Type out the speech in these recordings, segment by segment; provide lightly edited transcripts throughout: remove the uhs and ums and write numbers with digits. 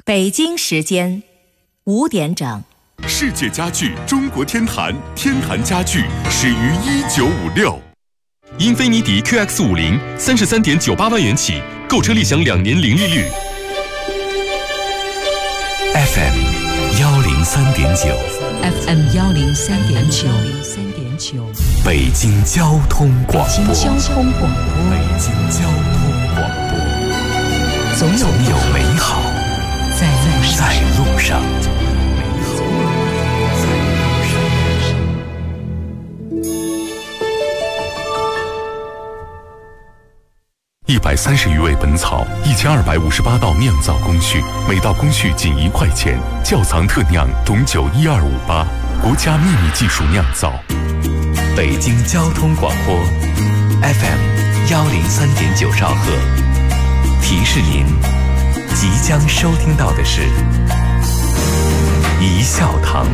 北京时间5点整。 世界家具中国天坛，天坛家具始于1956。英菲尼迪 QX50 33.98万元起，购车立享2年零利率。 FM 103.9 FM 103.9 北京交通广播。 北京交通广播。 北京交通广播。总有美好在路上。130余味本草，1258道酿造工序，每道工序仅1块钱。窖藏特酿董酒12588，国家秘密技术酿造。北京交通广播 FM 103.9兆赫。提示您，即将收听到的是一笑堂。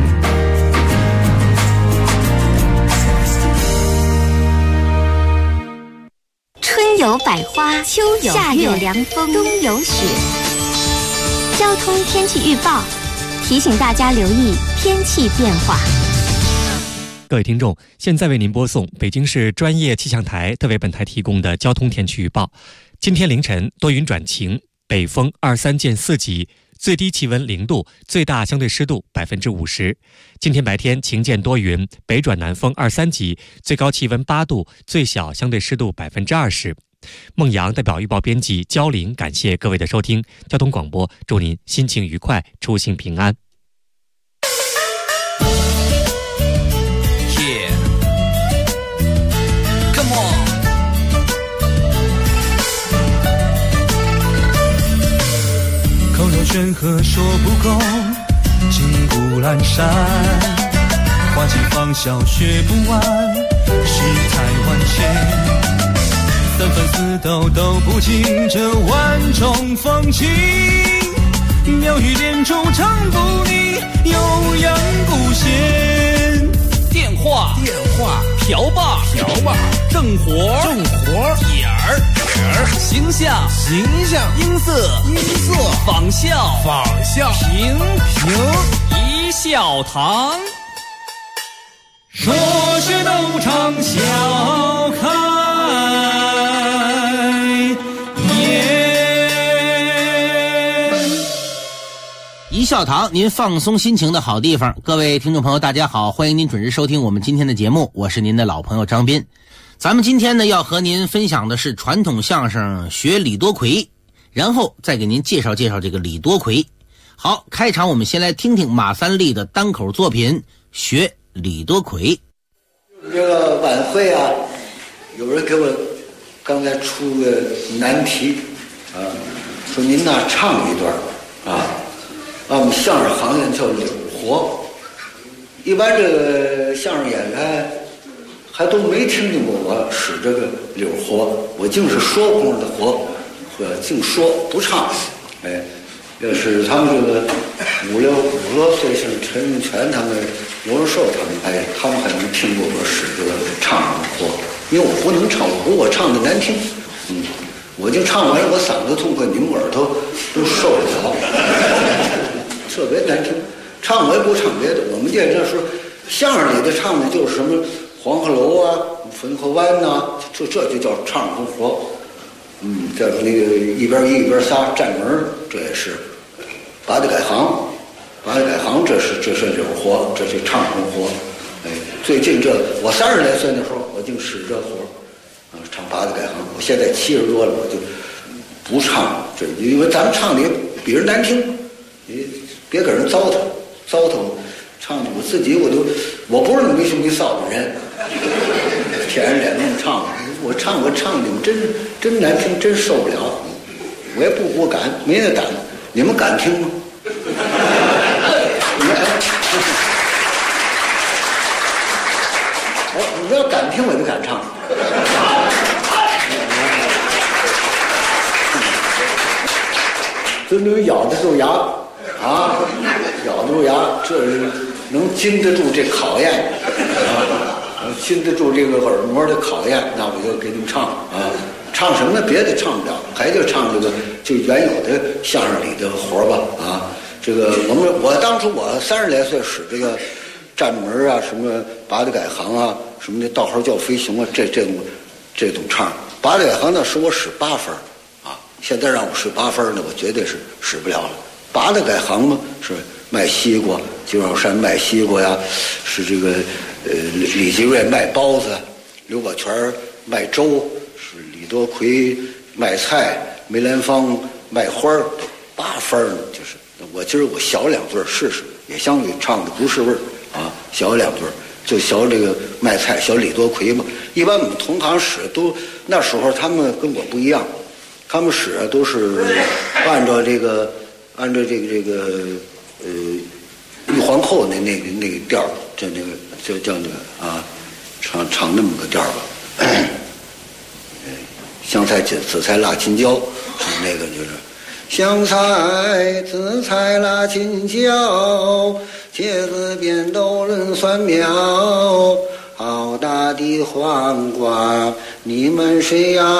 春有百花，秋有夏有凉风，冬有雪。交通天气预报提醒大家留意天气变化。 各位听众，现在为您播送北京市专业气象台特为本台提供的交通天气预报。今天凌晨多云转晴，北风23见4级，最低气温0度，最大相对湿度50%。今天白天晴间多云，北转南风2、3级，最高气温8度，最小相对湿度20%。孟阳代表预报编辑焦玲，感谢各位的收听。交通广播祝您心情愉快，出行平安。 口若悬河说不够，金谷阑珊，花季芳笑学不完，世态万千，三番四斗都不尽这万种风情，妙语连珠唱不腻，悠扬不闲。 电话瓢把正活点儿形象音色仿效平一笑堂， 说学逗唱笑开颜。 一笑堂，您放松心情的好地方。各位听众朋友大家好，欢迎您准时收听我们今天的节目，我是您的老朋友张斌。咱们今天呢要和您分享的是传统相声学李多魁，然后再给您介绍介绍这个李多魁。好，开场我们先来听听马三立的单口作品学李多魁。 这个晚会啊，有人给我刚才出个难题啊，说您呐唱一段啊，我们相声行业叫柳活，一般这个相声演员还都没听见过我使这个柳活，我净是说功的活，净说不唱。哎，要是他们这个五六岁，像陈永泉他们、罗荣寿他们，哎，他们还能听过我使这个唱的活，因为我不能唱，我唱的难听，我就唱完我嗓子痛快，你们耳朵都受不了，特别难听。唱我也不唱别的，我们这说相声里的唱的就是什么黄鹤楼啊、汾河湾呐，这就叫唱活。再说那个一边一边仨站门，这也是把的改行，这是柳活，这是唱活。哎，最近这我30来岁的时候，我就使这活，唱把的改行。我现在70多了，我就不唱这，因为咱们唱的也比人难听，你别给人糟蹋，唱的我自己我不是那没羞没臊的人，舔着脸那么唱，我唱的真难听，真受不了，我也不敢，没那胆，你们敢听吗？你要敢听我就敢唱。就能咬得住牙啊，咬得住牙，这是能经得住这考验啊，经得住这个耳膜的考验，那我就给你们唱啊。 唱什么别的唱不了，还就唱这个就原有的相声里的活吧啊。这个我当初我30来岁使这个站门啊，什么八大改行啊，什么的道号叫飞熊啊，这种唱。八大改行呢是我使8分啊，现在让我使8分呢，我绝对是使不了了。八大改行嘛是卖西瓜，金宝山卖西瓜呀，是这个李吉瑞卖包子，刘宝全卖粥，是李多奎卖菜，梅兰芳卖花儿，8分呢就是。我今儿我小2句试试，也相当于唱的不是味儿啊，小2句就小这个卖菜，小李多奎嘛。一般我们同行使都那时候他们跟我不一样，他们使都是按照这个玉皇后那个调，就那个就叫那个啊，唱那么个调吧。香菜紫菜辣青椒，那个就是香菜紫菜辣青椒，茄子扁豆轮蒜苗，好大的黄瓜你们谁要？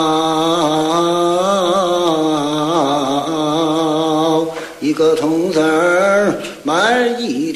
一个铜子儿买1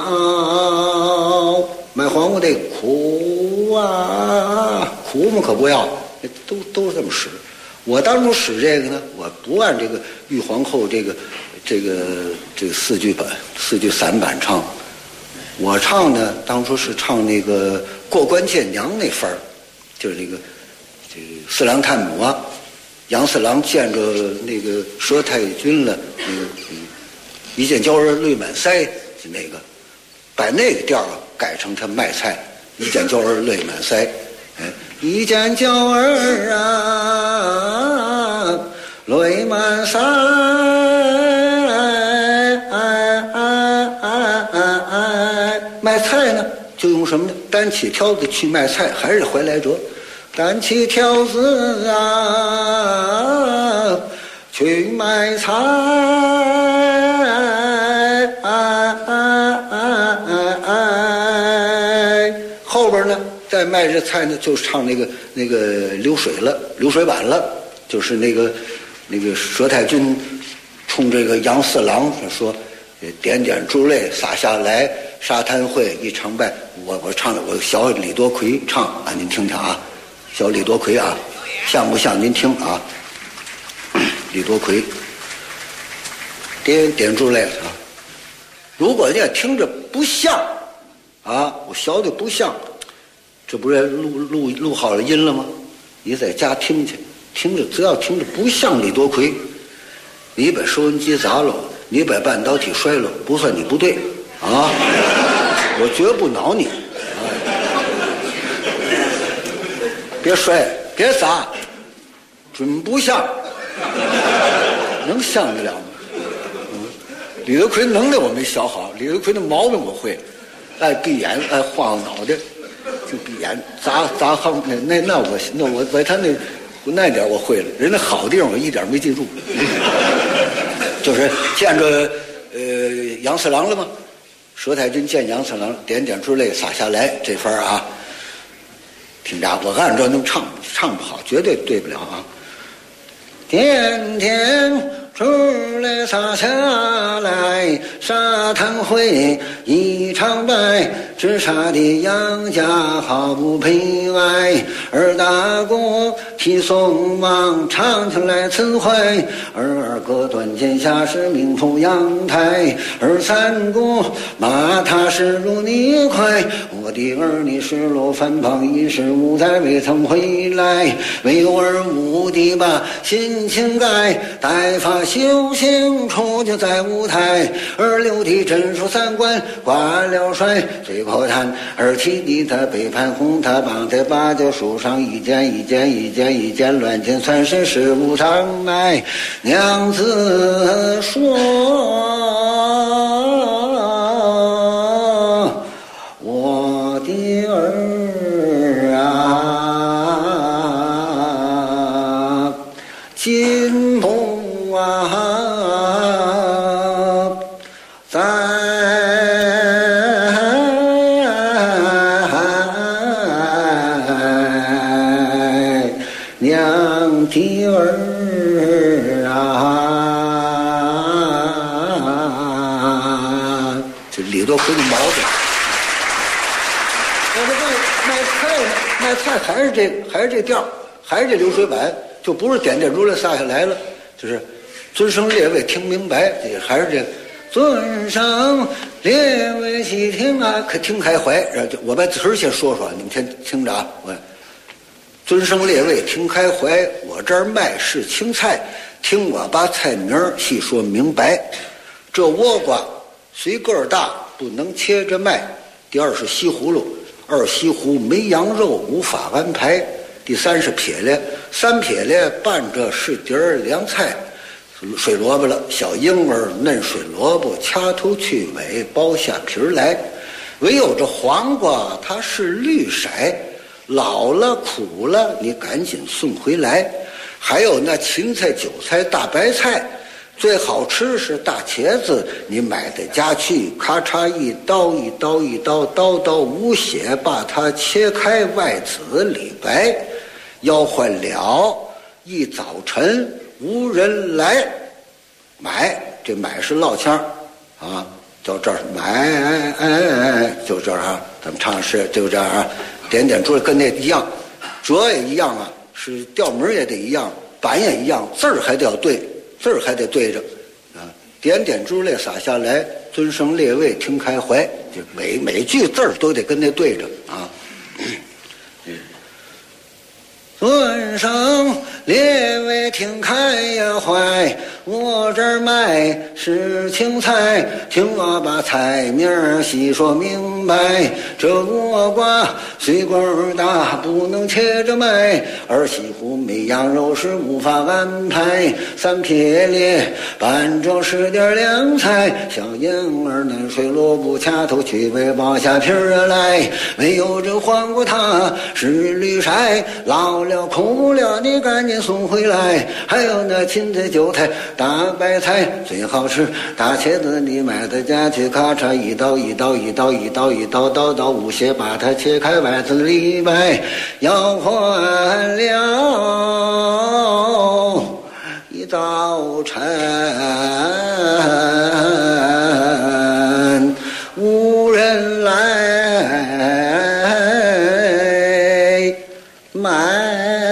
条，买黄瓜得苦啊，苦嘛可不要，都是这么使。我当初使这个呢，我不按这个玉皇后这个4句散板唱，我唱呢当初是唱那个过关见娘那份儿，就是这个四郎探母啊，杨四郎见着那个佘太君了，那个一见娇儿泪满腮，就那个把那个调啊改成他卖菜，一见娇儿泪满腮，一见娇儿啊泪满腮，卖菜呢就用什么呢？单起挑子去卖菜，还是回来折。单起挑子啊去卖菜，后边呢再卖这菜呢就唱那个流水板了，就是那个佘太君冲这个杨四郎说点点珠泪洒下来，沙滩会一长拜。我唱的我小李多奎唱啊，您听听啊，小李多奎啊，像不像？您听啊，李多奎点点珠泪啊。如果你听着不像啊，我学的不像，这不是录好了音了吗？你在家听去，听着只要听着不像李多奎，你把收音机砸了，你把半导体摔了，不算你不对啊，我绝不挠你，别摔别砸，准不像，能像得了吗？李德奎能耐我没学好，李德奎的毛病我会，爱闭眼爱晃脑袋，就闭眼砸夯那我把他那点我会了，人家好地方我一点没记住，就是见着杨四郎了吗？佘太君见杨四郎，点点珠泪洒下来，这番啊，听着我按照那么唱不好，绝对对不了啊。点点珠泪洒下来，沙滩会一场白，直杀的杨家毫不悲哀。二大哥替宋王唱起来词汇，二哥断剑下是名副阳台，二三哥骂他是如泥块，我的儿你是路反旁一时无在未曾回来，为儿无的把心情改，待发修行出就在舞台，二六的真书三观挂了帅，最后谈二七的他背叛红他绑在芭蕉树上，一件乱箭算是事无常来。娘子说我的儿啊进步啊在娘多回的毛病。但是卖菜还是这调，还是这流水板，就不是点点如来撒下来了，就是尊声列位听明白，也还是这个尊声列位细听啊，可听开怀。我把词儿先说说，你们先听着啊。我尊声列位听开怀，我这儿卖是青菜，听我把菜名细说明白。这倭瓜随个儿大，不能切着卖。第二是西葫芦，二西湖没羊肉，无法安排。第三是撇咧，三撇咧拌着是碟儿凉菜。水萝卜了，小婴儿嫩水萝卜，掐头去尾，剥下皮儿来。唯有这黄瓜，它是绿色，老了苦了，你赶紧送回来。还有那芹菜、韭菜、大白菜，最好吃是大茄子，你买在家去，咔嚓一刀一刀一刀，刀刀无血，把它切开，外紫里白。要换了，一早晨无人来买，这买是烙腔啊，到这儿买，就这儿啊，咱们唱诗就这样啊，点点珠跟那一样，折也一样啊，是调门也得一样，板也一样，字儿还得要对，字儿还得对着啊，点点珠泪洒下来，尊声列位听开怀，就每句字儿都得跟那对着啊。尊声列位听开呀怀，我这儿卖是青菜，听我把菜名细说明白。这倭瓜虽棍儿大，不能切着卖，二西湖没羊肉是无法安排。三撇咧拌着是点凉菜，小婴儿嫩水萝卜，掐头去尾，剥下皮儿来。没有这黄瓜它是绿色，老了苦了，你赶紧送回来。还有那芹菜、韭菜、大白菜，最好吃大茄子，你买在家去，咔嚓一刀一刀一刀一刀一刀，刀刀无血，把它切开，外子里白。要换了一早晨无人来买，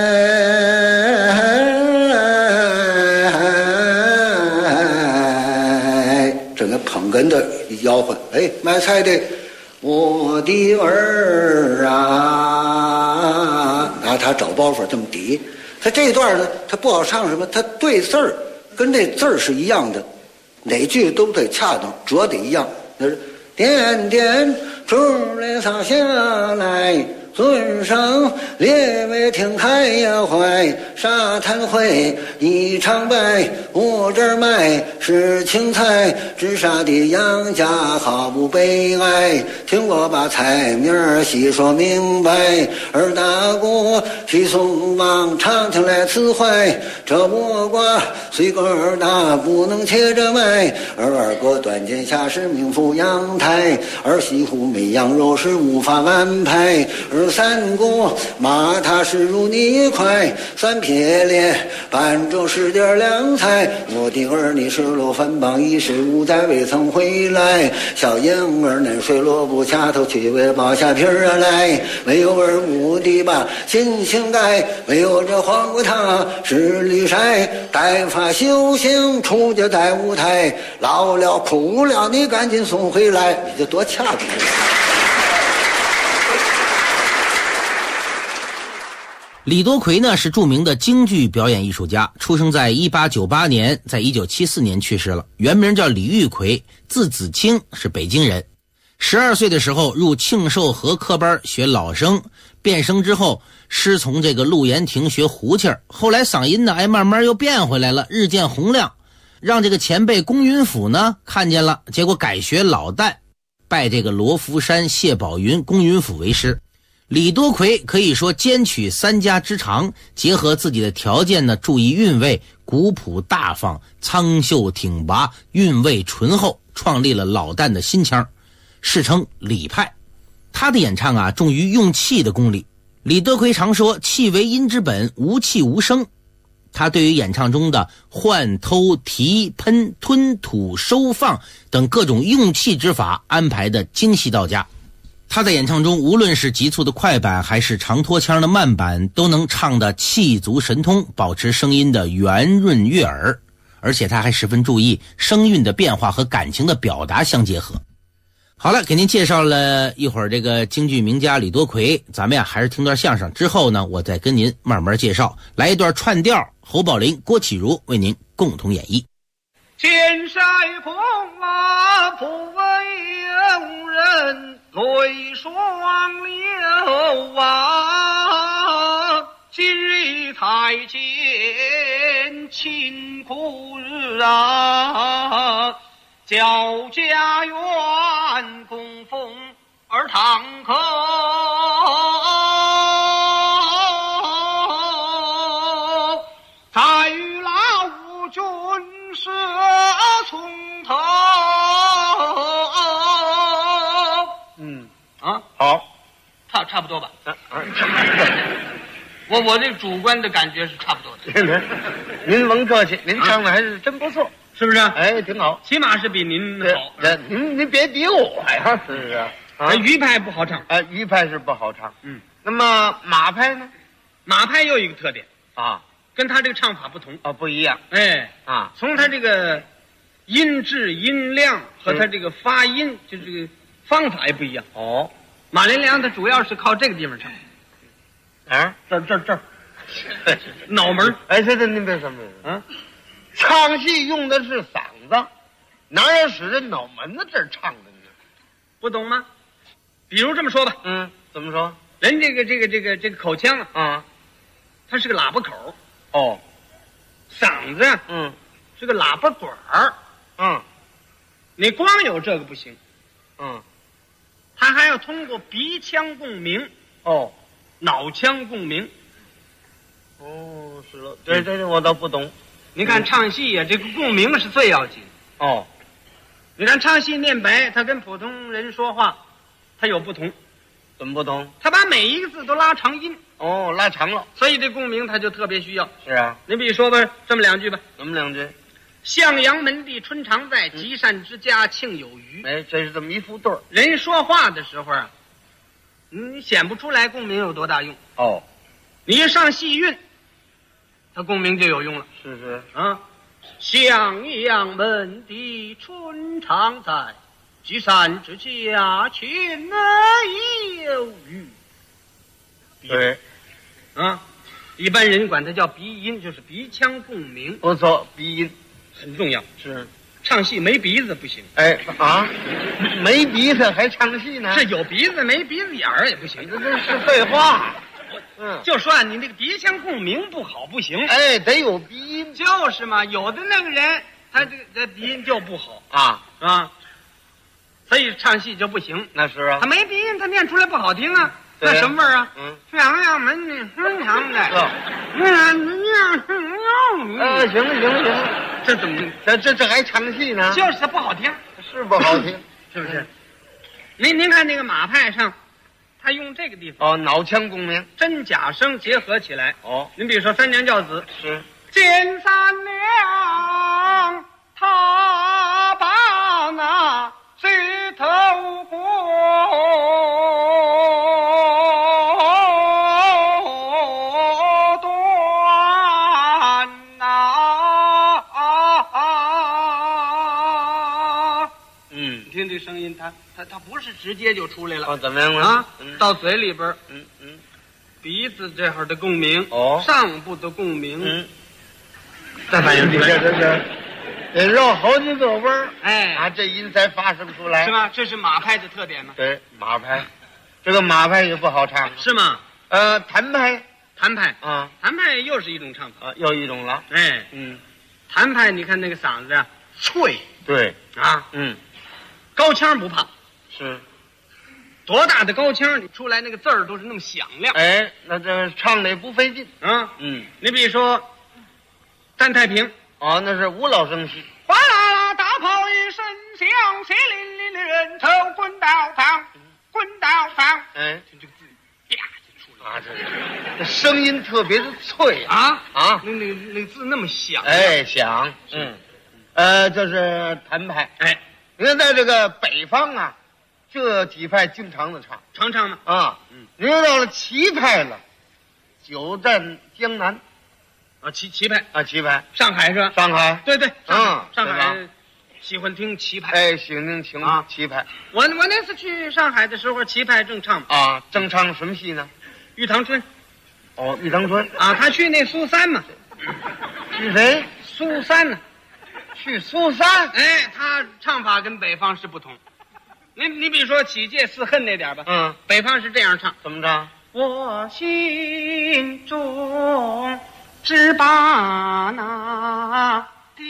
整个捧哏的吆喝，哎，卖菜的我的儿啊，拿他找包袱这么抵。他这段呢，他不好唱什么，他对字儿跟这字儿是一样的，哪句都得恰当，折得一样。那是点点珠泪洒下来，尊声列位听开呀怀。沙滩会一场败，我这儿卖是青菜，直杀的杨家毫不悲哀。听我把菜名细说明白，二大姑去送往长亭来辞怀。这倭瓜虽个儿大，不能切着卖，二哥断剑下是名副阳台，二西湖没羊肉是无法安排，二三姑骂他是如你快，三撇咧拌着是点凉菜，我的儿你是罗饭帮一时无在未曾回来。小婴儿嫩水萝卜，掐头去尾，剥下皮儿来。没有儿无的吧心情改，没有这黄瓜它是绿色，带发修行出家在舞台，老了苦了你赶紧送回来，你这多恰当。 李多奎呢是著名的京剧表演艺术家，出生在1898年，在1974年去世了。原名叫李玉奎，字子清，是北京人。12岁的时候入庆寿河科班学老生，变声之后师从这个陆延亭学胡琴，后来嗓音呢慢慢又变回来了，日渐洪亮，让这个前辈龚云甫呢看见了，结果改学老旦，拜这个罗浮山、谢宝云、龚云甫为师。李多奎可以说兼取三家之长，结合自己的条件呢，注意韵味，古朴大方，苍秀挺拔，韵味醇厚，创立了老旦的新腔，世称李派。他的演唱啊，重于用气的功力。李多奎常说，气为音之本，无气无声。 他对于演唱中的换、偷、提、喷、吞、吐、收、放等各种用气之法安排的精细到家。他在演唱中无论是急促的快板还是长拖腔的慢板，都能唱得气足神通，保持声音的圆润悦耳。而且他还十分注意声韵的变化和感情的表达相结合。好了，给您介绍了一会儿这个京剧名家李多奎，咱们还是听段相声，之后呢我再跟您慢慢介绍。来一段串调，侯宝林、郭启儒为您共同演绎。 天晒空啊，不为有人泪双流啊，今日才见辛苦日啊，教家园供奉而堂口，再与老五军是从头。 好， 差不多吧。我这主观的感觉是差不多的。 您甭客气，您唱的还是真不错， 是不是？ 哎，挺好， 起码是比您好。 您别比我呀，是不是？ 余派不好唱， 余派是不好唱。那么马派呢？ 马派又有一个特点啊， 跟他这个唱法不同不一样。 从他这个音质、音量和他这个发音，就这个方法也不一样。马连良他主要是靠这个地方唱。这儿，脑门。 这您别什么唱戏用的是嗓子，哪有使这脑门子这儿唱的呢？ 不懂吗？比如这么说吧。 怎么说？ 人这个口腔啊，它是个喇叭口。嗓子呀，是个喇叭管儿。你光有这个不行。它还要通过鼻腔共鸣。脑腔共鸣。 是了，这我倒不懂。 你看唱戏呀，这个共鸣是最要紧。你看唱戏念白，他跟普通人说话，他有不同。 怎么不同？ 他把每一个字都拉长音。 拉长了， 所以这共鸣他就特别需要。 是啊， 你比如说吧，这么两句吧。 怎么两句？ 向阳门第春常在，积善之家庆有余。 这是这么一副对儿。 人说话的时候啊，你显不出来共鸣有多大用。你一上戏韵，它共鸣就有用了。 是向阳门第春常在，积善之家庆有余。 对， 一般人管它叫鼻音，就是鼻腔共鸣。 不错，鼻音很重要。 是， 唱戏没鼻子不行。 没鼻子还唱戏呢？ 是有鼻子没鼻子眼儿也不行。 这是废话。 就说你那个鼻腔共鸣不好不行。 得有鼻音。 就是嘛，有的那个人他这鼻音就不好所以唱戏就不行。 那是啊， 他没鼻音，他念出来不好听啊。那什么味儿啊？向阳门第春常在。 行， 这怎么？ 这还唱戏呢？ 就是它不好听， 是不好听， 是不是？您看那个马派上，他用这个地方脑腔共鸣， 真假声结合起来。您比如说三娘教子是见三娘，他把那石头过。声音它不是直接就出来了。 怎么样啊？ 到嘴里边，鼻子这会儿的共鸣，上部的共鸣，再反应出来。 得绕好几个弯儿， 这音才发生出来， 是吧？这是马派的特点吗？ 对，马派，这个马派也不好唱， 是吗？ 谭派谭派又是一种唱法， 又一种了。 谭派你看那个嗓子呀，脆， 对高腔不怕， 是多大的高腔，你出来那个字儿都是那么响亮。 那这唱的也不费劲你比如说单太平， 那是吴老生戏。 哗啦啦，大炮一声响，血淋淋的人头滚到房，滚到房。 这个字啪就出啊，这声音特别的脆啊啊， 那字那么响， 哎，响，这是谭派， 哎， 你看在这个北方啊，这几派经常的唱， 常唱嘛啊，你看到了齐派了，久战江南， 啊，齐派啊，齐派， 上海是吧？ 上海， 对对，上对吧海喜欢听齐派， 哎，喜欢听情啊齐派我那次去上海的时候，齐派正唱啊，正唱什么戏呢？ 玉堂春哦，玉堂春啊，他去那苏三嘛， 是谁？ 苏三呢？ 去苏三， 哎，他唱法跟北方是不同。你比如说起戒四恨那点吧，北方是这样唱， 怎么着？ 我心中只把那爹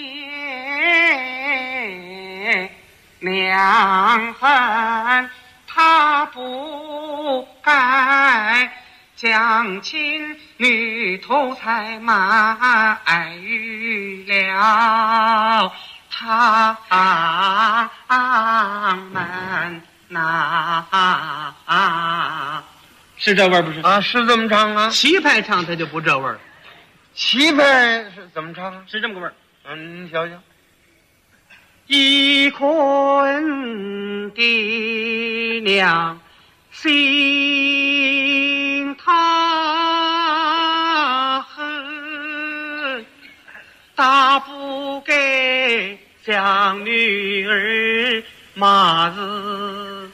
娘恨，他不该将亲女投胎卖与了他们呐，是这味儿不是？ 啊，是这么唱啊。 齐派唱他就不这味儿， 齐派是怎么唱啊？ 是这么个味儿。 你瞧瞧， 一坤的娘心他恨，大不给将女儿骂入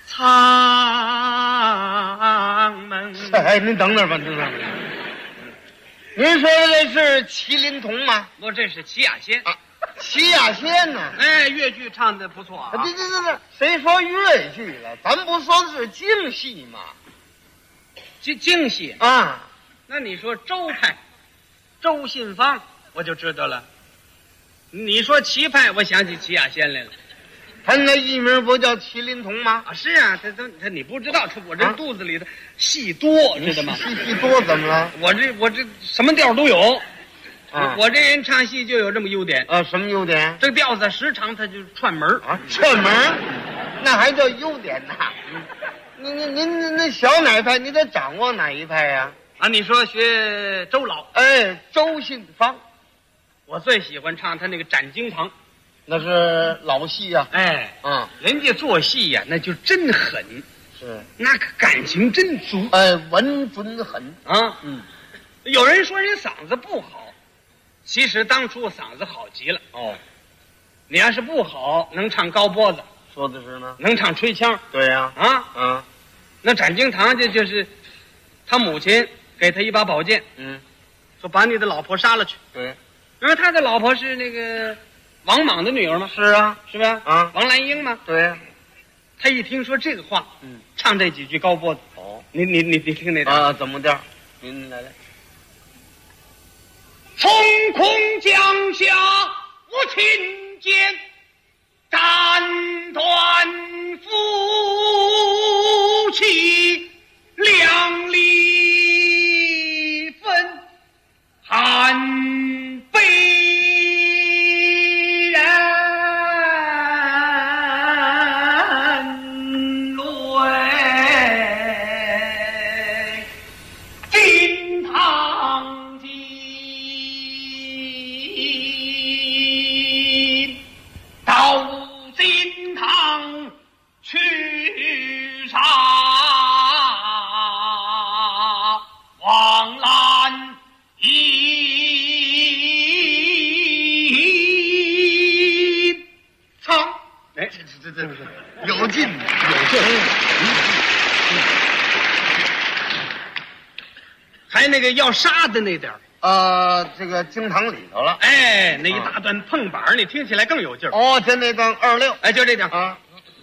舱门。 哎，您等等吧，您等等。您说的是麒麟童吗？ 不，这是齐雅仙。 齐雅仙呢？ 哎，粤剧唱的不错啊。 这，谁说粤剧了？咱不说的是京戏吗？ 京戏啊。 那你说周派，周信芳，我就知道了。你说齐派，我想起齐雅仙来了。 他那艺名不叫麒麟童吗？ 啊，是啊，他你不知道，我这肚子里的戏多，知道吗？ 戏多怎么了？ 我这什么调都有。 啊， 我这人唱戏就有这么优点。 什么优点？ 这个调子时常他就串门啊，串门，那还叫优点呢？您那小哪派？你得掌握哪一派呀？ 啊，你说学周老？ 哎，周信芳， 我最喜欢唱他那个斩经堂， 那是老戏呀。 哎，人家做戏呀，那就真狠， 是那个感情真足。 哎，稳准狠啊。有人说人嗓子不好，其实当初嗓子好极了。你要是不好，能唱高波子， 说的是呢， 能唱吹腔。 对呀。 那斩经堂就是他母亲给他一把宝剑，说把你的老婆杀了去。 对， 因为他的老婆是那个王莽的女儿嘛。 是啊， 是吧？王兰英嘛。 对呀。 他一听说这个话，唱这几句高波子。你听那段啊？怎么调？您来。 从空降下无情剑，斩断夫妻两离分，寒悲人泪，金堂到金堂去杀王兰英唱。 哎，这有劲有劲。 还那个要杀的那点儿。 这个经堂里头了。 哎，那一大段碰板，你听起来更有劲儿。 就那段26。 哎，就这点啊。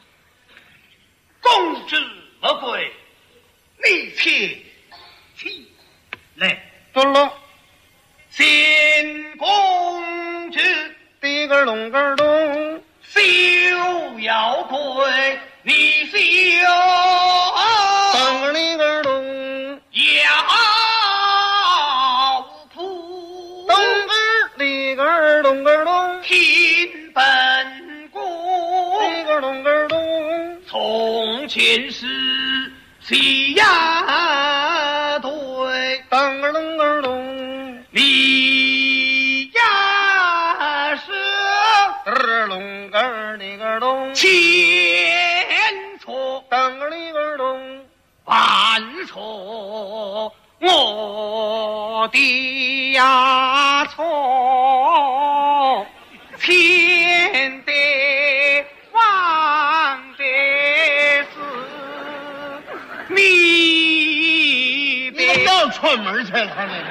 公之而归，逆天起来。 咚喽。 先公之滴个隆个咚， 休要归，你休当个哩个咚， 要咚个哩个咚个咚， 听本故， 哩个咚个咚， 从前是夕阳个儿里个咚， 前错噔个里个咚， 犯错，我的呀错，欠的忘的是你别到串门去了，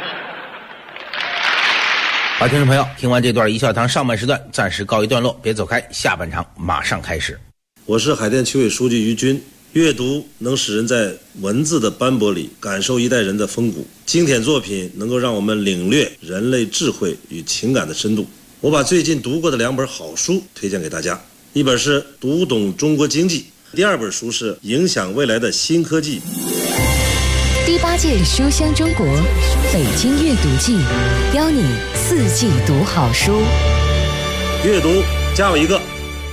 好，听众朋友，听完这段一笑堂上半时段暂时告一段落，别走开，下半场马上开始。 我是海淀区委书记于军。阅读能使人在文字的斑驳里感受一代人的风骨，经典作品能够让我们领略人类智慧与情感的深度。我把最近读过的2本好书推荐给大家，一本是《读懂中国经济》，第2本书是《影响未来的新科技》。 第8届书香中国北京阅读季，邀你4季读好书。 阅读加我一个。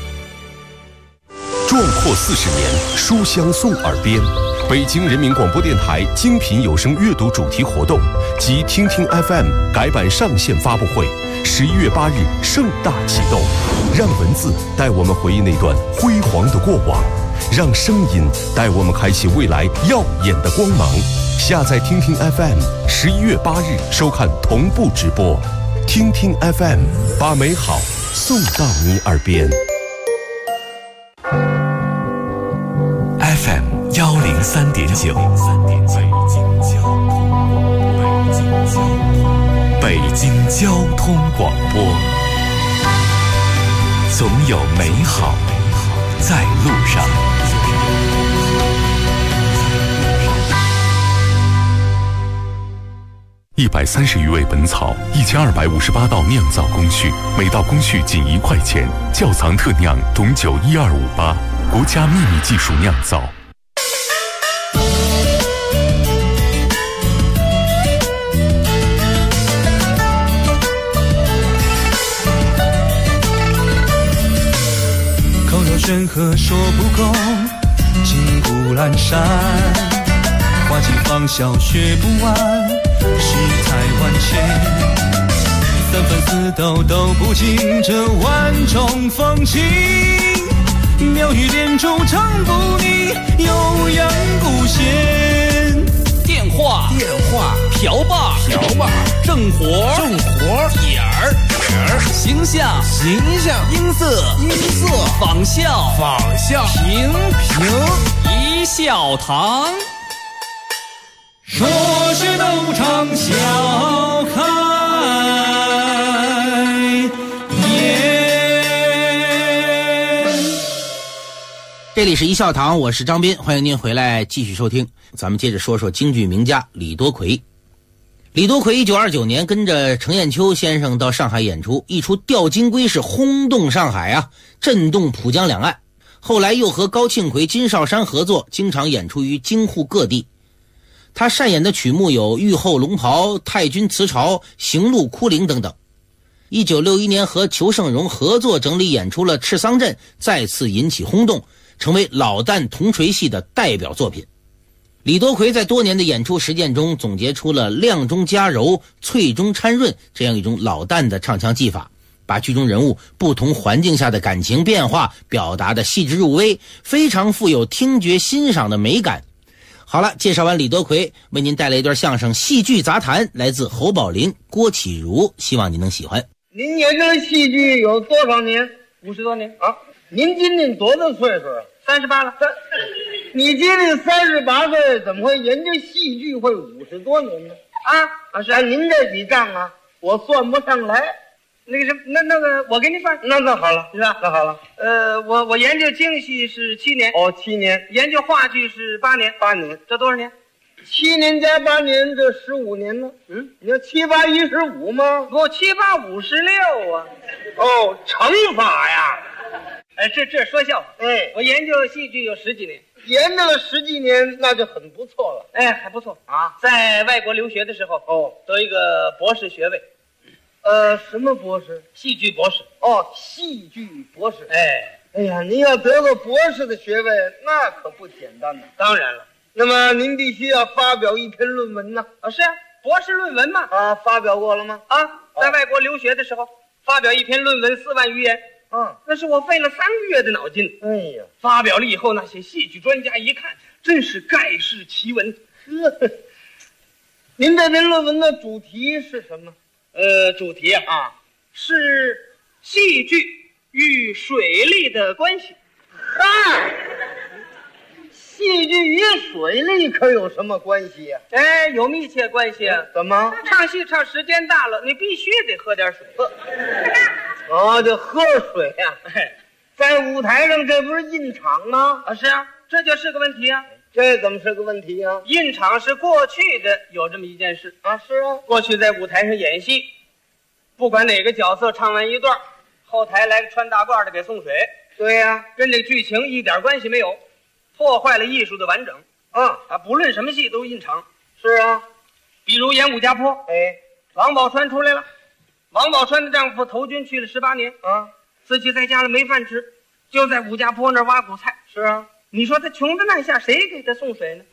壮阔40年，书香送耳边。北京人民广播电台精品有声阅读主题活动及听听 FM 改版上线发布会，11月8日盛大启动。让文字带我们回忆那段辉煌的过往，让声音带我们开启未来耀眼的光芒。下载听听 FM，11月8日收看同步直播。听听 FM， 把美好送到你耳边。FM 103.9，北京交通广播，总有美好在路上。130余味本草，1258道酿造工序，每道工序仅1块钱，窖藏特酿董酒12588，国家秘密技术酿造。 口若悬河说不够，金谷阑珊，花季芳笑学不完，世态万千，3分4斗都不尽这万种风情，妙语连珠唱不腻，悠扬古弦。 电话瓢把正活点儿形象音色仿效平一笑堂。 说是斗场笑开颜。 这里是一笑堂，我是张斌，欢迎您回来继续收听。咱们接着说说京剧名家李多奎。李多奎1929年跟着程砚秋先生到上海演出，一出《吊金龟》是轰动上海啊，震动浦江两岸。后来又和高庆奎、金少山合作，经常演出于京沪各地。他擅演的曲目有《玉后龙袍》、《太君辞朝》、《行路哭灵》等等。1961年和裘盛戎合作整理演出了《赤桑镇》，再次引起轰动，成为老旦铜锤戏的代表作品。李多奎在多年的演出实践中总结出了亮中加柔、脆中掺润这样一种老旦的唱腔技法，把剧中人物不同环境下的感情变化表达的细致入微，非常富有听觉欣赏的美感。好了，介绍完李多奎，为您带来一段相声《戏剧杂谈》，来自侯宝林、郭启儒，希望您能喜欢。 您研究戏剧有多少年？50多年啊！您今年多大岁数啊？38了。你今年38岁，怎么会研究戏剧会50多年呢？是按您这笔账啊，我算不上来。 那个什么，那个我给你算。 那好了， 是吧？ 那好了。 我研究京戏是7年。 哦，7年。 研究话剧是8年。 8年， 这多少年 ？7年加8年，这15年呢？你要7、8、15吗？ 不，7、8、56啊。 哦，乘法呀。 这说笑话。 哎， 我研究戏剧有10几年。 研究了10几年，那就很不错了。 还不错啊。在外国留学的时候，得一个博士学位。 什么博士？ 戏剧博士。 哦，戏剧博士。 哎呀，您要得个博士的学位，那可不简单呢。 当然了， 那么您必须要发表一篇论文呢。 是啊，博士论文嘛。 发表过了吗？ 在外国留学的时候，发表一篇论文4万余言。 那是我费了3个月的脑筋。 哎呀， 发表了以后，那些戏剧专家一看，真是盖世奇闻。 您这篇论文的主题是什么？ 主题是戏剧与水利的关系。 嗨，戏剧与水利可有什么关系呀？ 哎，有密切关系啊。 怎么？ 唱戏唱时间大了，你必须得喝点水。 就喝水呀。在舞台上，这不是印场吗？ 是啊，这就是个问题啊。 这怎么是个问题啊？ 印场是过去的有这么一件事是啊。 过去在舞台上演戏，不管哪个角色唱完一段，后台来个穿大褂的给送水。 对呀， 跟这个剧情一点关系没有，破坏了艺术的完整。不论什么戏都印场。 是啊， 比如演武家坡，王宝钏出来了，王宝钏的丈夫投军去了18年自己在家里没饭吃，就在武家坡那儿挖谷菜。 是啊， 你说他穷的那下，谁给他送水呢？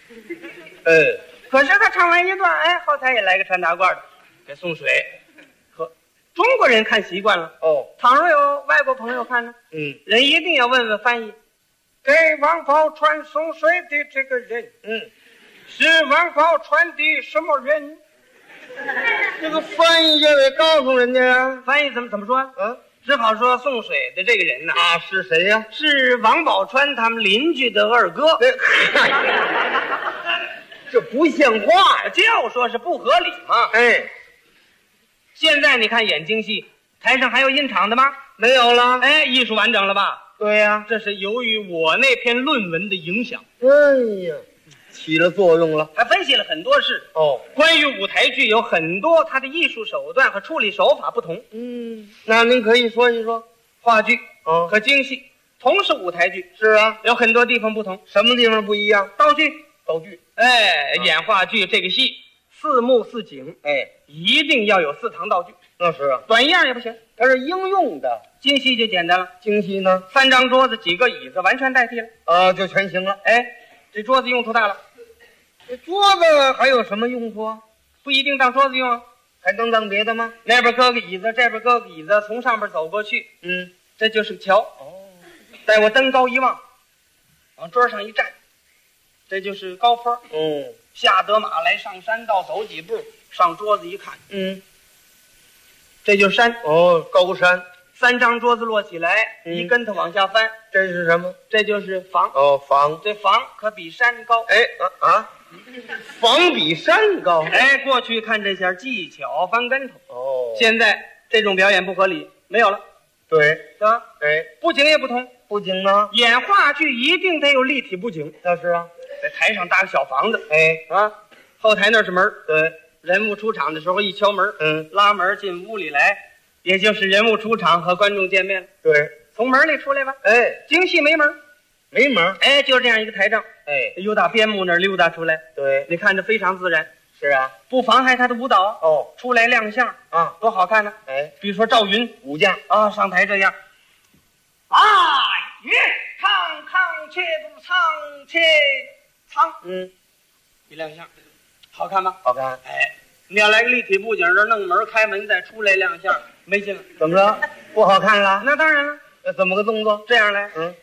可是他唱完一段，后台也来个穿大褂的给送水。可中国人看习惯了倘若有外国朋友看呢，人一定要问问翻译，给王宝钏送水的这个人，是王宝钏的什么人？ 这个翻译就得告诉人家呀。 翻译怎么说？只好说送水的这个人呢是谁呀？ 是王宝钏他们邻居的二哥。 这不像话呀！ 就说是不合理嘛。现在你看演京戏，台上还有印场的吗？ 没有了。 艺术完整了吧？ 对呀， 这是由于我那篇论文的影响。 起了作用了。 还分析了很多事。关于舞台剧有很多它的艺术手段和处理手法不同。 那您可以说一说。 话剧和京戏同是舞台剧。 是啊， 有很多地方不同。 什么地方不一样？ 道具。 演话剧这个戏4幕4景，一定要有4堂道具。 那是啊， 短样也不行， 它是应用的。 京戏就简单了。 京戏呢 ，3张桌子几个椅子完全代替了。 就全行了。 这桌子用处大了。 这桌子还有什么用处啊？ 不一定当桌子用啊， 还能当别的吗？ 那边搁个椅子，这边搁个椅子，从上边走过去，这就是个桥。待我登高一望，往桌上一站，这就是高坡。下得马来上山道，走几步上桌子一看，这就是山。 高山。 3张桌子摞起来，一跟头往下翻， 这是什么？ 这就是房。 房。 这房可比山高。 房比山高。 过去看这下技巧翻跟头。现在这种表演不合理，没有了。 对， 是吧？布景也不同。 布景呢？ 演话剧一定得有立体布景。 那是啊， 在台上搭个小房子。后台那是门。 对， 人物出场的时候一敲门，拉门进屋里来，也就是人物出场和观众见面。 对， 从门里出来吧。京戏没门。 没门。 就这样一个台帐。由打边幕那儿溜达出来。 对， 你看着非常自然。 是啊， 不妨害他的舞蹈。出来亮相多好看呢。比如说赵云武将上台这样，岳康康切不唱切唱，一亮相，好看吗？ 好看。 你要来个立体布景，这弄门开门再出来亮相，没劲了。 怎么着？不好看了？ 那当然了。 怎么个动作？ 这样来，岳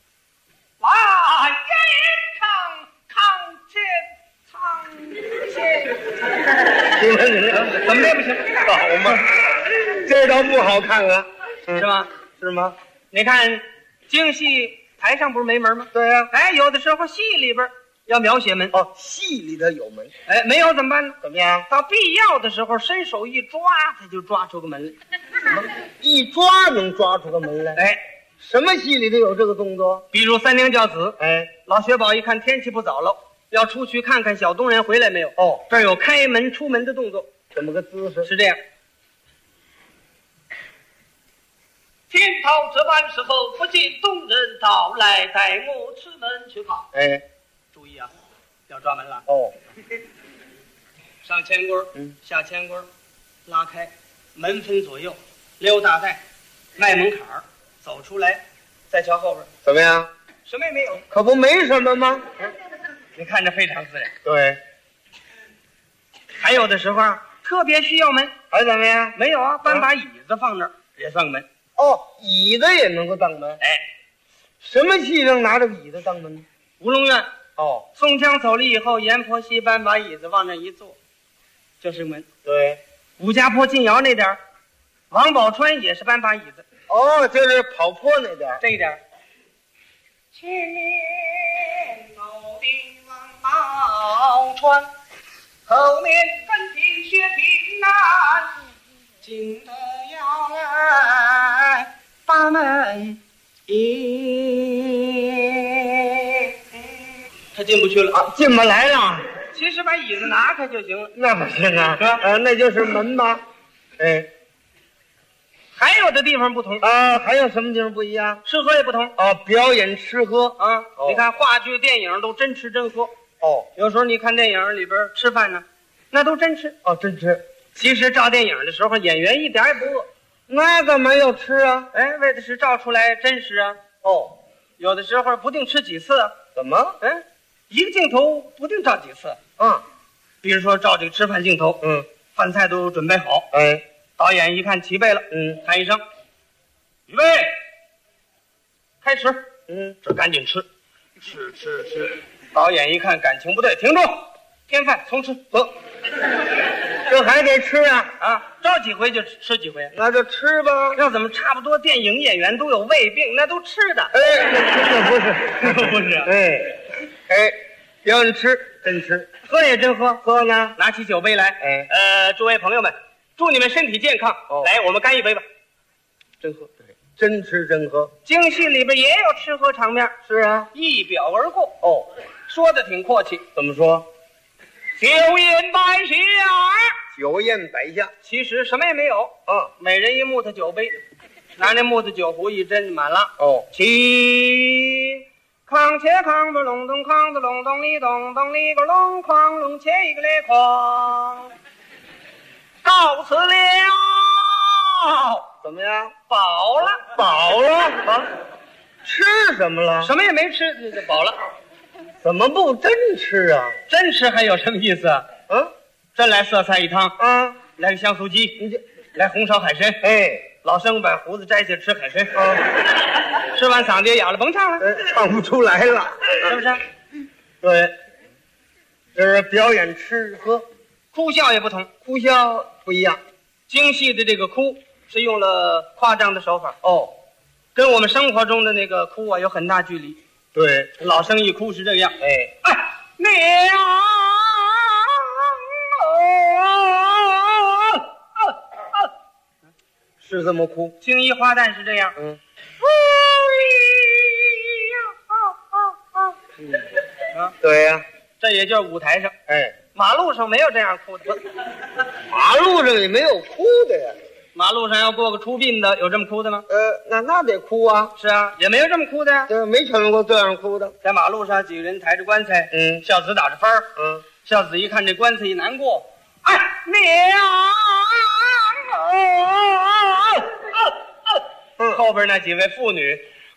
康康切唱切。怎么这不行？ 好嘛，这倒不好看了， 是吗？ 是吗？ 你看京戏台上不是没门吗？ 对呀。 有的时候戏里边要描写门。 戏里头有门。 没有怎么办呢？ 怎么样？ 到必要的时候伸手一抓，他就抓出个门来。 什么？一抓能抓出个门来？什么戏里头有这个动作？ 比如三娘教子。老薛宝一看天气不早了，要出去看看小东人回来没有。这儿有开门出门的动作。 怎么个姿势？ 是这样。天桃这般时候，不见东人到来，带我出门去看。注意啊，要抓门了。上前棍，下前棍，拉开，门分左右，溜大带，迈门槛儿，走出来，再瞧后边， 怎么样？ 什么也没有， 可不没什么吗？ 你看着非常自然。 对， 还有的时候特别需要门， 还怎么样？ 没有啊，搬把椅子放那儿也算个门。 哦，椅子也能够当门。 哎， 什么戏上拿着椅子当门？ 吴龙院。 哦， 宋江走了以后，阎婆惜搬把椅子往那一坐，就是门。 对， 武家坡进窑那点儿，王宝钏也是搬把椅子。 哦，就是跑坡那点儿。 这一点儿。前面走的王宝钏，后面跟听薛平安，进得窑来把门一。他进不去了啊，进不来了。 其实把椅子拿开就行了。 那不行啊，那就是门吧。哎， 还有的地方不同啊，还有什么地方不一样？ 吃喝也不同啊，表演吃喝啊。你看话剧、电影都真吃真喝。 哦， 有时候你看电影里边吃饭呢，那都真吃。 哦，真吃。 其实照电影的时候，演员一点也不饿。 那干嘛要吃啊？ 哎，为的是照出来真实啊。 哦， 有的时候不定吃几次啊。 怎么？ 哎，一个镜头不定照几次。 啊， 比如说照这个吃饭镜头，饭菜都准备好， 哎， 导演一看齐备了，喊一声，预备，开始，这赶紧吃，吃。导演一看感情不对，停住，添饭重吃，走。 这还得吃啊！ 啊，照几回就吃几回， 那就吃吧。 要怎么差不多？电影演员都有胃病，那都吃的。 哎，那不是， 不是。 哎，表演吃真吃， 喝也真喝， 喝呢， 拿起酒杯来。 哎， 诸位朋友们，祝你们身体健康。来，我们干一杯吧。真喝， 对，真吃真喝。 京戏里边也有吃喝场面， 是啊， 一表而过。 哦， 说的挺阔气。 怎么说？ 酒宴摆下， 酒宴摆下， 其实什么也没有。每人一木头酒杯，拿那木头酒壶一斟满了。 哦， 起，康切康不隆咚，康的隆咚里咚咚里个隆哐隆切一个来哐，告辞了。 怎么样？ 饱了， 饱了啊！吃什么了？ 什么也没吃，就饱了。 怎么不真吃啊？ 真吃还有什么意思啊？真来色菜一汤啊，来个香酥鸡，来红烧海参。 哎， 老生把胡子摘下吃海参啊，吃完嗓子也哑了，甭唱了， 唱不出来了， 是不是？ 对，这是表演吃喝， 哭笑也不同， 哭笑不一样。 京戏的这个哭是用了夸张的手法哦， 跟我们生活中的那个哭啊有很大距离。 对， 老生一哭是这个样， 哎， 娘， 是这么哭。 青衣花旦是这样， 对呀， 这也就是舞台上， 哎， 马路上没有这样哭的， 马路上也没有哭的呀。 马路上要过个出殡的，有这么哭的吗？ 那得哭啊。 是啊，也没有这么哭的呀。 没瞧见过这样哭的。 在马路上，几个人抬着棺材，孝子打着幡儿，孝子一看这棺材一难过，哎，娘，后边那几位妇女，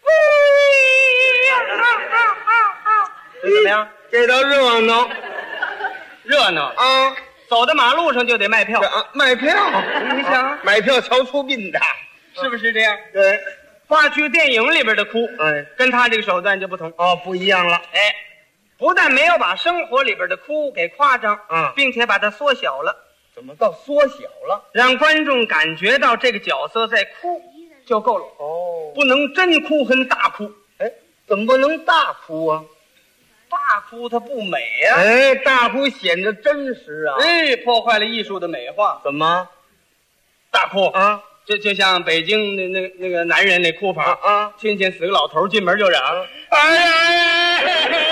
这怎么样？ 这倒热闹， 热闹啊！ 走到马路上就得卖票啊，卖票！ 你想， 买票瞧出殡的， 是不是这样？ 对， 话剧、电影里边的哭， 哎， 跟他这个手段就不同哦，不一样了。 哎，不但没有把生活里边的哭给夸张，并且把它缩小了。 怎么到缩小了？ 让观众感觉到这个角色在哭就够了。 哦， 不能真哭和大哭。 哎，怎么不能大哭啊？ 大哭它不美呀！ 哎，大哭显得真实啊！ 哎，破坏了艺术的美化。 怎么？ 大哭啊！ 就像北京那个男人那哭法啊！ 亲戚死个老头进门就嚷：“哎呀！”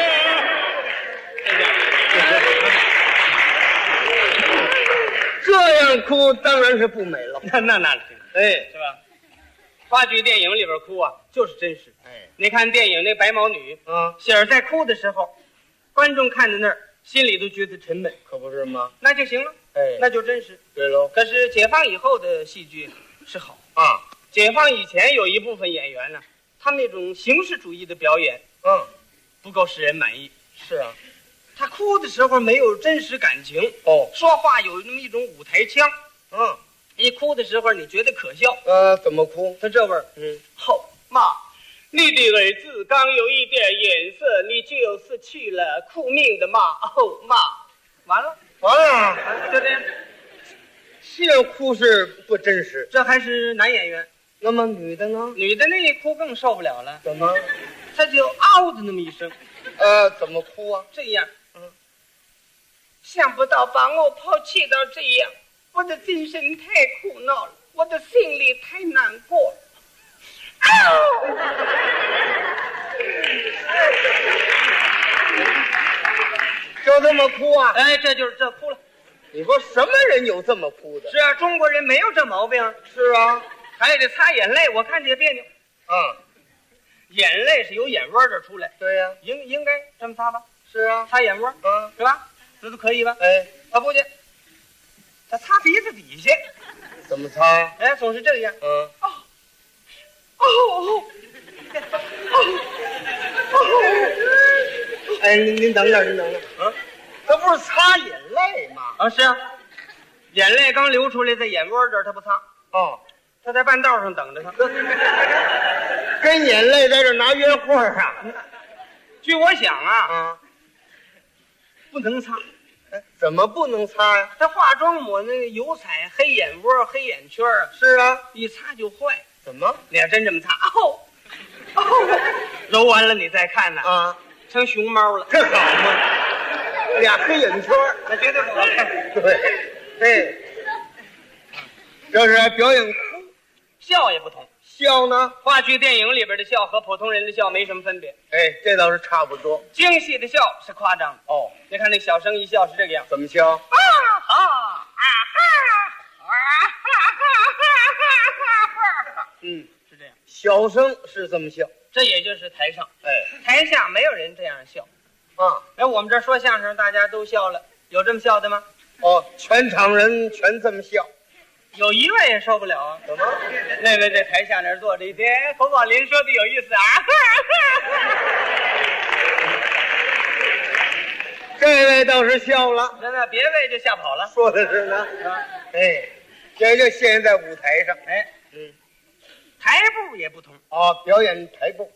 这样哭当然是不美了。 那是， 哎， 是吧？话剧、电影里边哭啊，就是真实。 哎， 你看电影那白毛女喜儿在哭的时候，观众看在那儿，心里都觉得沉闷， 可不是吗？ 那就行了， 哎， 那就真实。 对喽。 可是解放以后的戏剧是好啊， 解放以前有一部分演员呢，他们那种形式主义的表演，不够使人满意。 是啊， 他哭的时候没有真实感情， 哦， 说话有那么一种舞台腔， 一哭的时候你觉得可笑。 怎么哭？ 他这味儿，好妈，你的儿子刚有一点颜色，你就是去了哭命的妈。哦妈，完了，就这样。 这哭是不真实， 这还是男演员。 那么女的呢？ 女的那一哭更受不了了。 怎么？ 她就嗷的那么一声。 怎么哭啊？ 这样，想不到把我抛弃到这样，我的精神太苦恼了，我的心里太难过了。 就这么哭啊？ 这哭了。 你说什么人有这么哭的？ 是啊，中国人没有这毛病。 是啊， 还得擦眼泪，我看着也别扭。眼泪是由眼窝这出来。 对呀， 应该这么擦吧？ 是啊， 擦眼窝，是吧？这都可以吧？他不去，他擦鼻子底下。 怎么擦？ 总是这样。 您等等，他不是擦眼泪吗？ 是啊，眼泪刚流出来，在眼窝这儿，他不擦。他在半道上等着他， 跟眼泪在这拿约会啊。 据我想啊，不能擦。 怎么不能擦呀？ 他化妆抹那个油彩，黑眼窝、黑眼圈啊。 是啊， 一擦就坏。 怎么？ 你要真这么擦，揉完了你再看呢，成熊猫了， 这好吗？俩黑眼圈， 那绝对不好看。 对，这是表演哭， 笑也不同。 笑呢？ 话剧、电影里边的笑和普通人的笑没什么分别。 这倒是差不多。 京戏的笑是夸张的。你看那小生一笑是这个样。 怎么笑？ 是这样。 小生是这么笑， 这也就是台上。台下没有人这样笑。我们这说相声，大家都笑了，有这么笑的吗？ 全场人全这么笑。 有一位也受不了啊！ 怎么？ 那位在台下那儿坐着一天，侯宝林说的有意思啊！ 这位倒是笑了， 那别位就吓跑了。 说的是呢。这就现在舞台上。 台步也不同表演台步。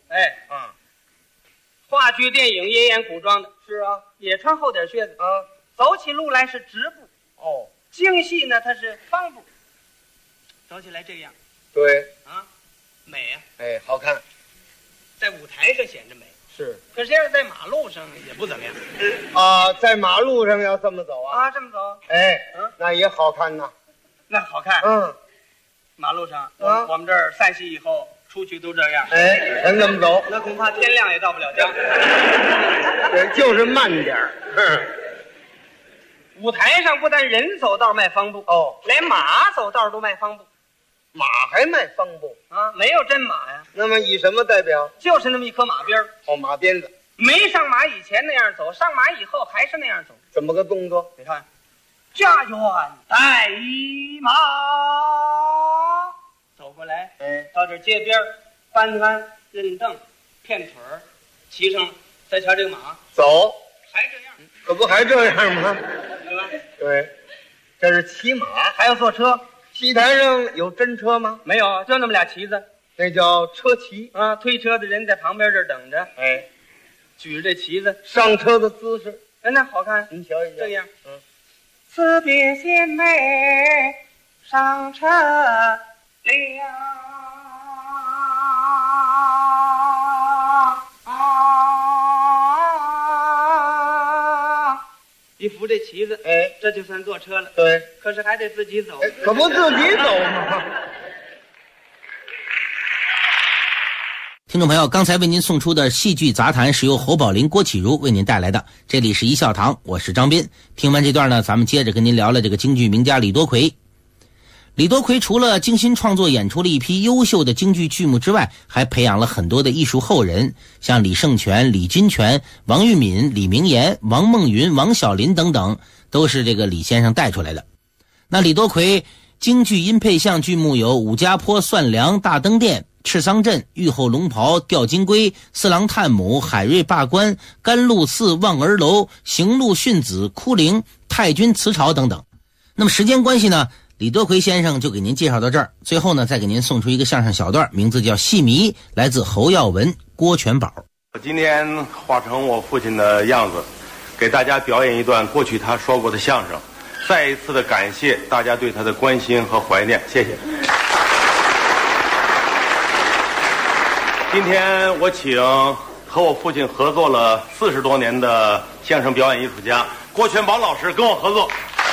话剧、电影也演古装的。 是啊， 也穿厚点靴子走起路来是直步。京戏呢，它是方步。走起来这样， 对美呀， 好看， 在舞台上显着美是， 可是要是在马路上也不怎么样在马路上要这么走这么走， 那也好看呐， 那好看，马路上我们这儿散戏以后出去都这样， 全这么走， 那恐怕天亮也到不了家， 对，就是慢点舞台上不但人走道迈方步，连马走道都迈方步。 马还迈方步没有真马呀。 那么以什么代表？ 就是那么一颗马鞭马鞭子。 没上马以前那样走，上马以后还是那样走。 怎么个动作？ 你看，家园带马走过来，到这街边搬鞍认凳骗腿儿，骑上了，再瞧这个马走， 还这样， 可不还这样吗？ 对吧？ 对，这是骑马， 还要坐车。 戏台上有真车吗？ 没有，就那么俩旗子， 那叫车骑推车的人在旁边这等着，举着这旗子， 上车的姿势， 那好看， 您瞧一瞧， 这样，辞别贤妹上车了。一扶这旗子，这就算坐车了。 对， 可是还得自己走， 可不自己走吗？ 听众朋友，刚才为您送出的戏剧杂谈是由侯宝林、郭启儒为您带来的。这里是一笑堂，我是张斌。听完这段呢，咱们接着跟您聊聊这个京剧名家李多奎。李多奎除了精心创作演出了一批优秀的京剧剧目之外，还培养了很多的艺术后人，像李圣全、李金泉、王玉敏、李明岩、王梦云、王小林等等，都是这个李先生带出来的。那李多奎京剧音配像剧目有武家坡、算梁、大登殿、赤桑镇、玉后龙袍、吊金龟、四郎探母、海瑞罢官、甘露寺、望儿楼、行路训子、哭灵、太君辞朝等等。那么时间关系呢， 李德奎先生就给您介绍到这儿。最后呢，再给您送出一个相声小段，名字叫《戏迷》，来自侯耀文、郭全宝。 我今天化成我父亲的样子，给大家表演一段过去他说过的相声。再一次的感谢大家对他的关心和怀念，谢谢。今天我请和我父亲合作了40多年的相声表演艺术家郭全宝老师跟我合作。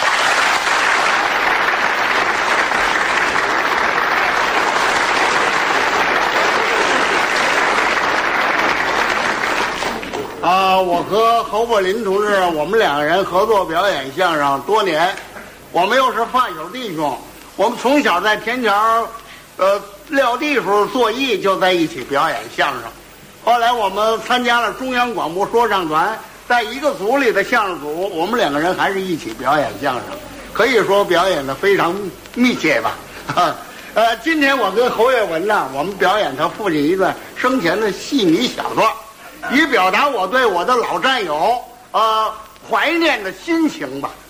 我和侯柏林同志，我们两个人合作表演相声多年，我们又是发小弟兄，我们从小在天桥，撂地时候作艺就在一起表演相声。后来我们参加了中央广播说唱团，在一个组里的相声组，我们两个人还是一起表演相声，可以说表演的非常密切吧。今天我跟侯耀文呢，我们表演他父亲一段生前的戏迷小段，以表达我对我的老战友怀念的心情吧。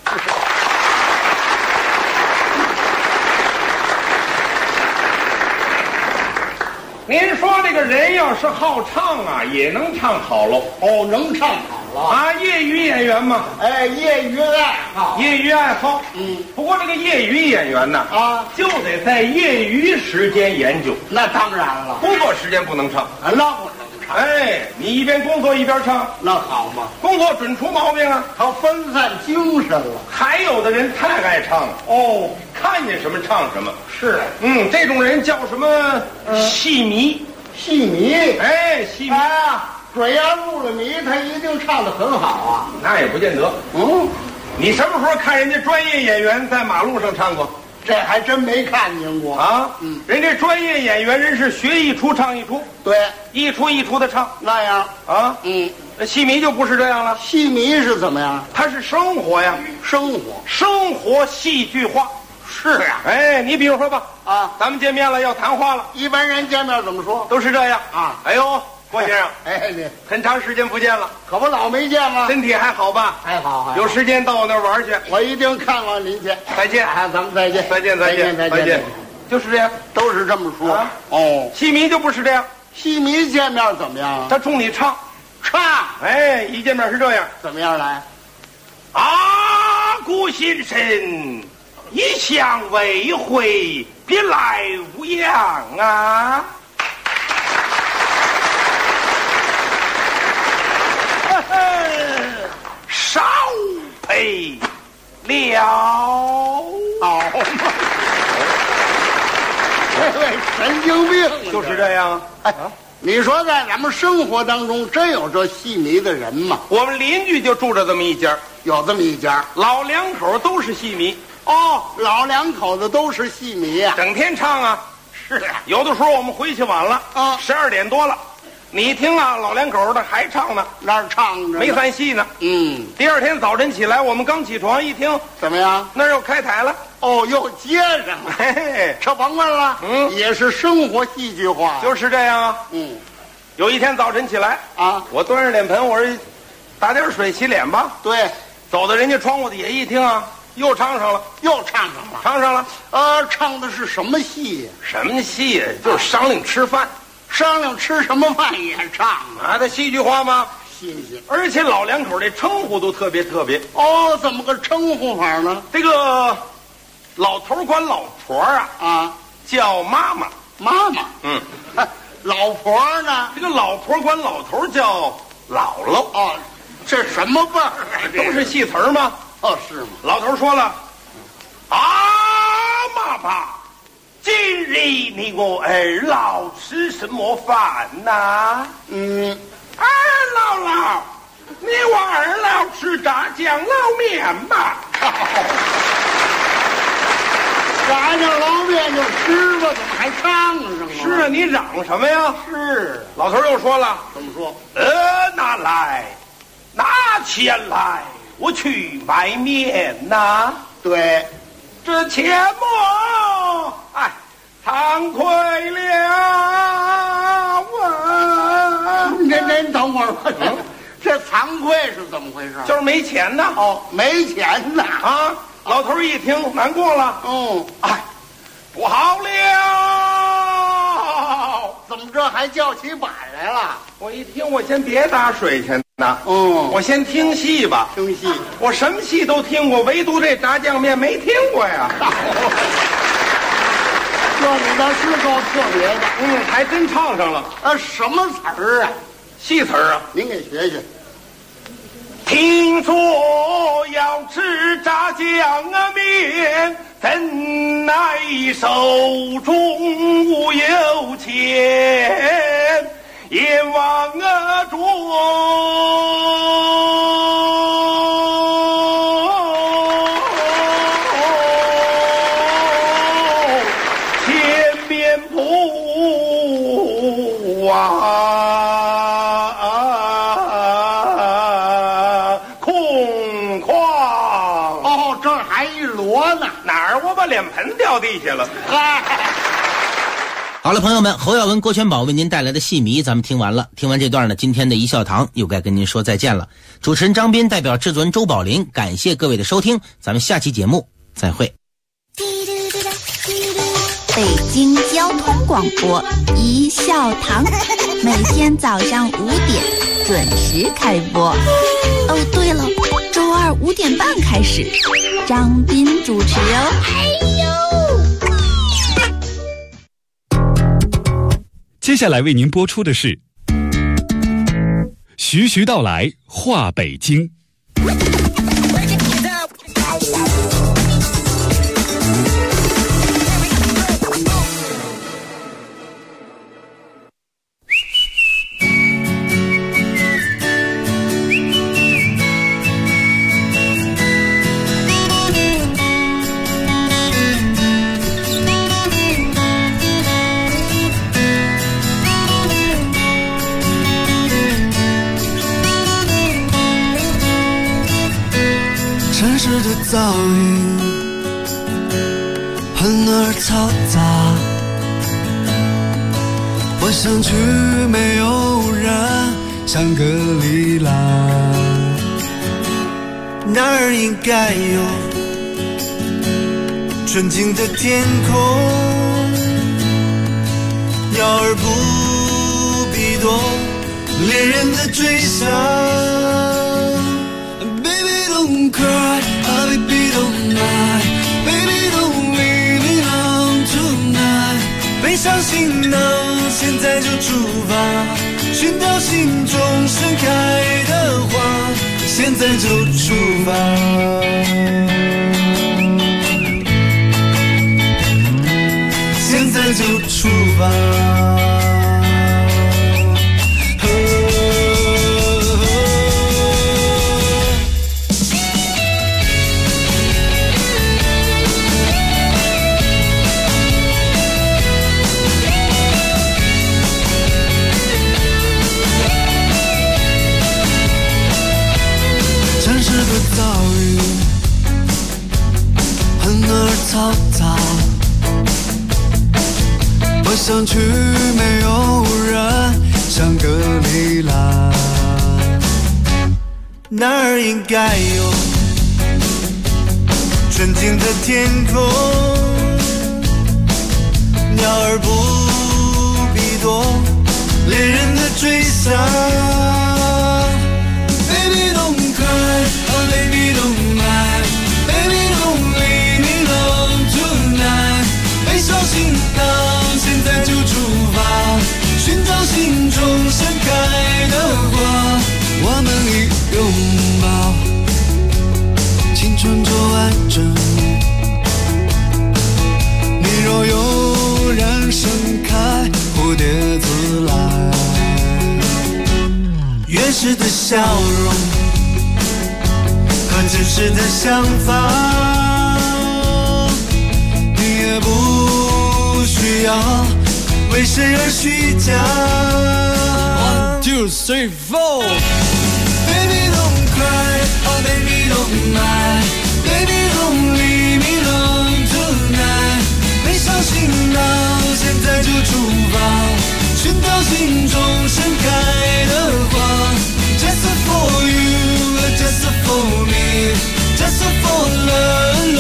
您说这个人要是好唱啊，也能唱好喽。 哦，能唱好了啊，业余演员嘛。 哎，业余爱好， 业余爱好。不过这个业余演员呢，就得在业余时间研究。 那当然了， 工作时间不能唱。 那不能唱。 哎，你一边工作一边唱， 那好嘛。 工作准出毛病啊， 他分散精神了。 还有的人太爱唱了。哦，看见什么唱什么。 是， 这种人叫什么？戏迷。 戏迷。 哎，戏迷啊，只要入了迷，他一定唱得很好啊。 那也不见得。你什么时候看人家专业演员在马路上唱过？ 这还真没看见过啊。人家专业演员人是学一出唱一出， 对， 一出一出的唱那样啊。那戏迷就不是这样了。 戏迷是怎么样？ 他是生活呀，生活戏剧化。 是啊。 哎，你比如说吧，咱们见面了要谈话了， 一般人见面怎么说？ 都是这样啊。哎呦，郭先生， 哎，你很长时间不见了， 可不老没见吗？ 身体还好吧？ 还好。 有时间到我那儿玩去， 我一定看望您去。 再见， 咱们再见， 再见，就是这样， 都是这么说。哦， 戏迷就不是这样， 戏迷见面怎么样？ 他冲你唱。哎，一见面是这样， 怎么样来？ 郭先生，一向未回，别来无恙啊！少赔了。 好嘛，这位神经病就是这样。 你说在咱们生活当中真有这戏迷的人吗？ 我们邻居就住着这么一家， 有这么一家， 老两口都是戏迷。 哦，老两口子都是戏迷啊， 整天唱啊。 是啊， 有的时候我们回去晚了，12点多了，你听啊，老两口的还唱呢， 那儿唱着没散戏呢。第二天早晨起来，我们刚起床一听， 怎么样？ 那儿又开台了。 哦，又接上了。 嘿嘿， 这甭问了，也是生活戏剧化， 就是这样啊。有一天早晨起来啊， 我端着脸盆，我说打点水洗脸吧。 对， 走到人家窗户底下一听啊，又唱上了。 唱的是什么戏呀？ 什么戏呀？就是商量吃饭， 商量吃什么饭也唱啊？他戏剧化吗？ 新鲜。 而且老两口这称呼都特别。 哦，怎么个称呼法呢？ 这个老头管老婆啊叫妈妈。 老婆呢？ 这个老婆管老头叫姥姥。 哦，这什么辈儿？ 都是戏词儿吗？ 哦，是吗？ 老头说了，妈妈，今日你我二老吃什么饭呐？姥姥，你我二老吃炸酱捞面吧。 炸酱捞面就吃吧，怎么还唱上了？ 是啊，你嚷什么呀？ 是。 老头又说了， 怎么说？ 拿钱来，我去买面呐。 对， 这切莫，惭愧了我。 您等会儿吧。这惭愧是怎么回事？ 就是没钱呐。 哦，没钱呐。 老头一听难过了，哎，不好了， 怎么着还叫起板来了？ 我一听，我先别打水去呢，我先听戏吧。 听戏， 我什么戏都听过，唯独这炸酱面没听过呀。 这你那是够特别的， 还真唱上了。 什么词儿啊？ 戏词儿啊？ 您给学学。 听说要吃炸酱面，怎奈手中无有钱，阎王捉千面谱空旷。 哦，这儿还一摞呢。 哪儿？我把脸盆掉地下了。 好了，朋友们，侯耀文、郭全宝为您带来的戏迷咱们听完了。听完这段呢，今天的一笑堂又该跟您说再见了。主持人张斌代表制作人周宝林，感谢各位的收听，咱们下期节目再会。 北京交通广播一笑堂，每天早上5点准时开播。哦，对了，周二5点半开始，张斌主持哦。 接下来为您播出的是徐徐道来话北京。 城市的噪音很而嘈杂，我想去没有人，香格里拉，那儿应该有纯净的天空，鸟儿不必多，恋人的追想。Don't cry, oh baby don't lie, baby don't leave me alone tonight。背上行囊，现在就出发，寻找心中盛开的花，现在就出发。现在就出发。噪音很而嘈杂，我想去没有人，香格里拉，那儿应该有纯净的天空，鸟儿不必多，恋人的追想。Baby don't cry, oh baby don't lie, baby don't leave me alone tonight。背上行囊，现在就出发，寻找心中盛开的花。我们一拥抱，青春就完整。你若有人盛开，蝴蝶自来。原始的笑容和真实的想法，你也不需要为谁而虚假。1, 2, 3, 4 Baby don't cry, oh baby don't lie, baby don't leave me alone tonight。背上行囊，现在就出发，寻找心中盛开的花。Just for you, just for me, just for love.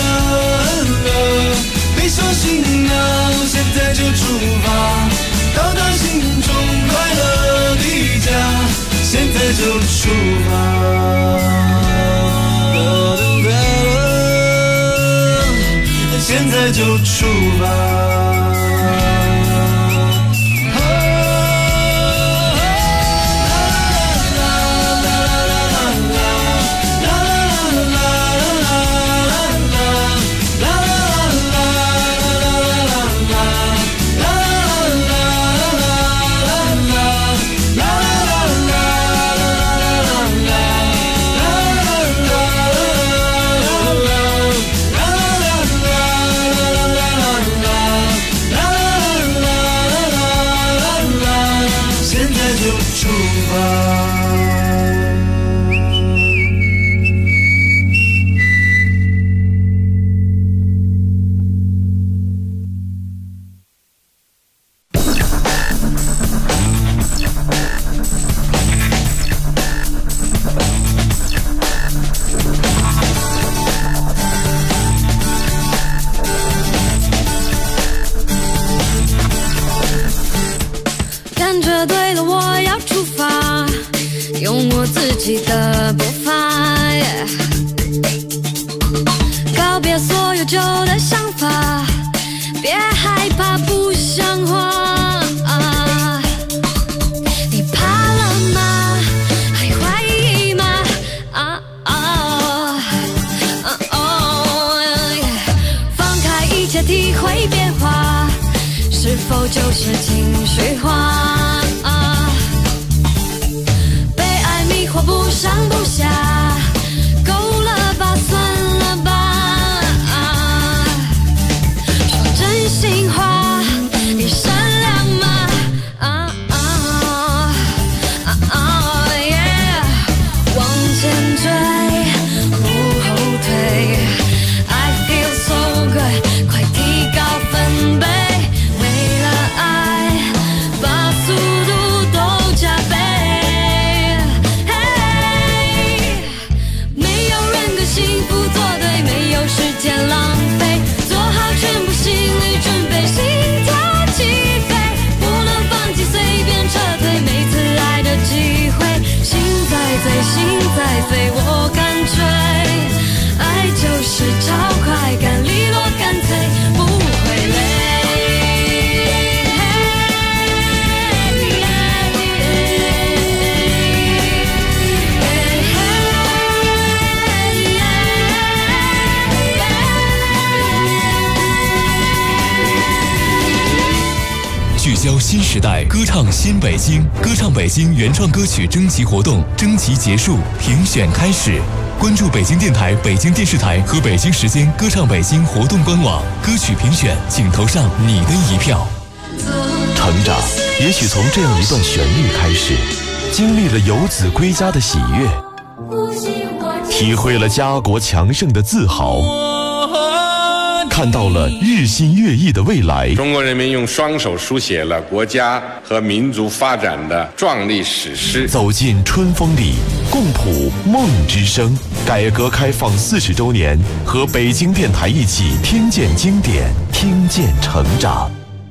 就出发。 感觉对了，我要出发，用我自己的步伐，告别所有旧的想法，别害怕不像话。你怕了吗？还怀疑吗？放开一切，体会变化，是否就是情绪化？被爱迷惑不上不下，够了吧，算了吧。说真心话，你善良吗？往前追，不后退。I feel so good， 快提高分贝。心在飞，我感觉爱就是超快感，利落干脆，不会累。 聚焦新时代，歌唱新北京，歌唱北京原创歌曲征集活动征集结束，评选开始。关注北京电台、北京电视台和北京时间歌唱北京活动官网，歌曲评选，请投上你的一票。 成长也许从这样一段旋律开始，经历了游子归家的喜悦，体会了家国强盛的自豪，看到了日新月异的未来。 中国人民用双手书写了国家和民族发展的壮丽史诗。 走进春风里，共谱梦之声。改革开放40周年，和北京电台一起听见经典，听见成长。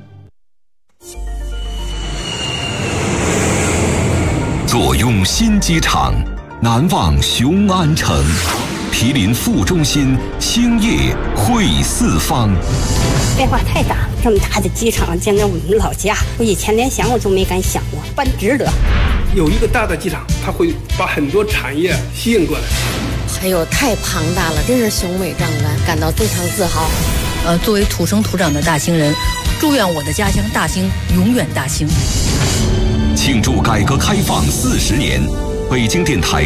坐拥新机场，难忘雄安城。毗邻副中心，兴业汇四方。 变化太大，这么大的机场，简直我们老家，我以前连想我都没敢想过，办值得。 有一个大的机场，它会把很多产业吸引过来。 还有太庞大了，真是雄伟壮观，感到非常自豪。 作为土生土长的大兴人，祝愿我的家乡大兴永远大兴。 庆祝改革开放40年，北京电台